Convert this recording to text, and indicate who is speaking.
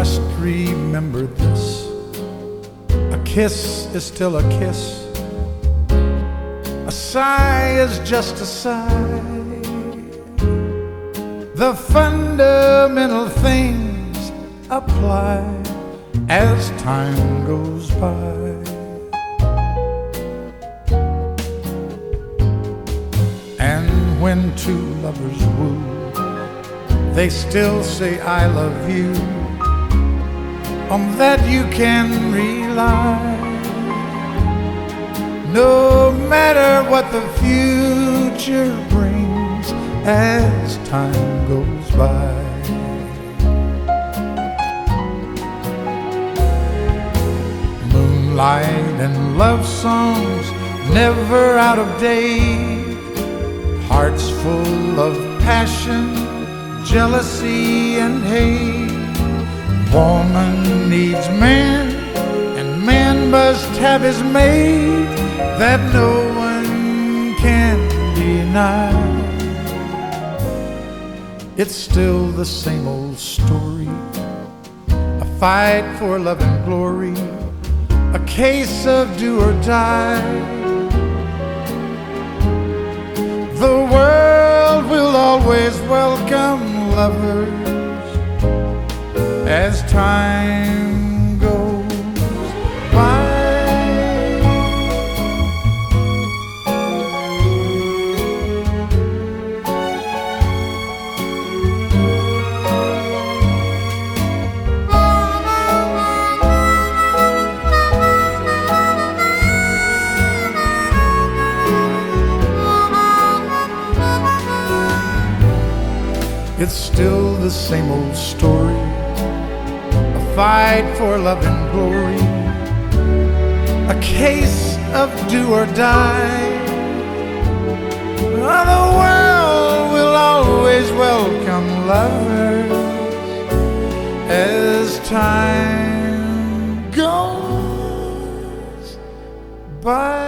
Speaker 1: must remember this: a kiss is still a kiss, a sigh is just a sigh. The fundamental things apply as time goes by. And when two lovers woo, they still say I love you. On that you can rely, no matter what the future brings as time goes by. Moonlight and love songs never out of date, hearts full of passion, jealousy and hate. Woman needs man, and man must have his mate, that no one can deny. It's still the same old story, a fight for love and glory, a case of do or die. The world will always welcome lovers as time goes by. It's still the same old story, a fight for love and glory, a case of do or die. The world will always welcome lovers as time goes by.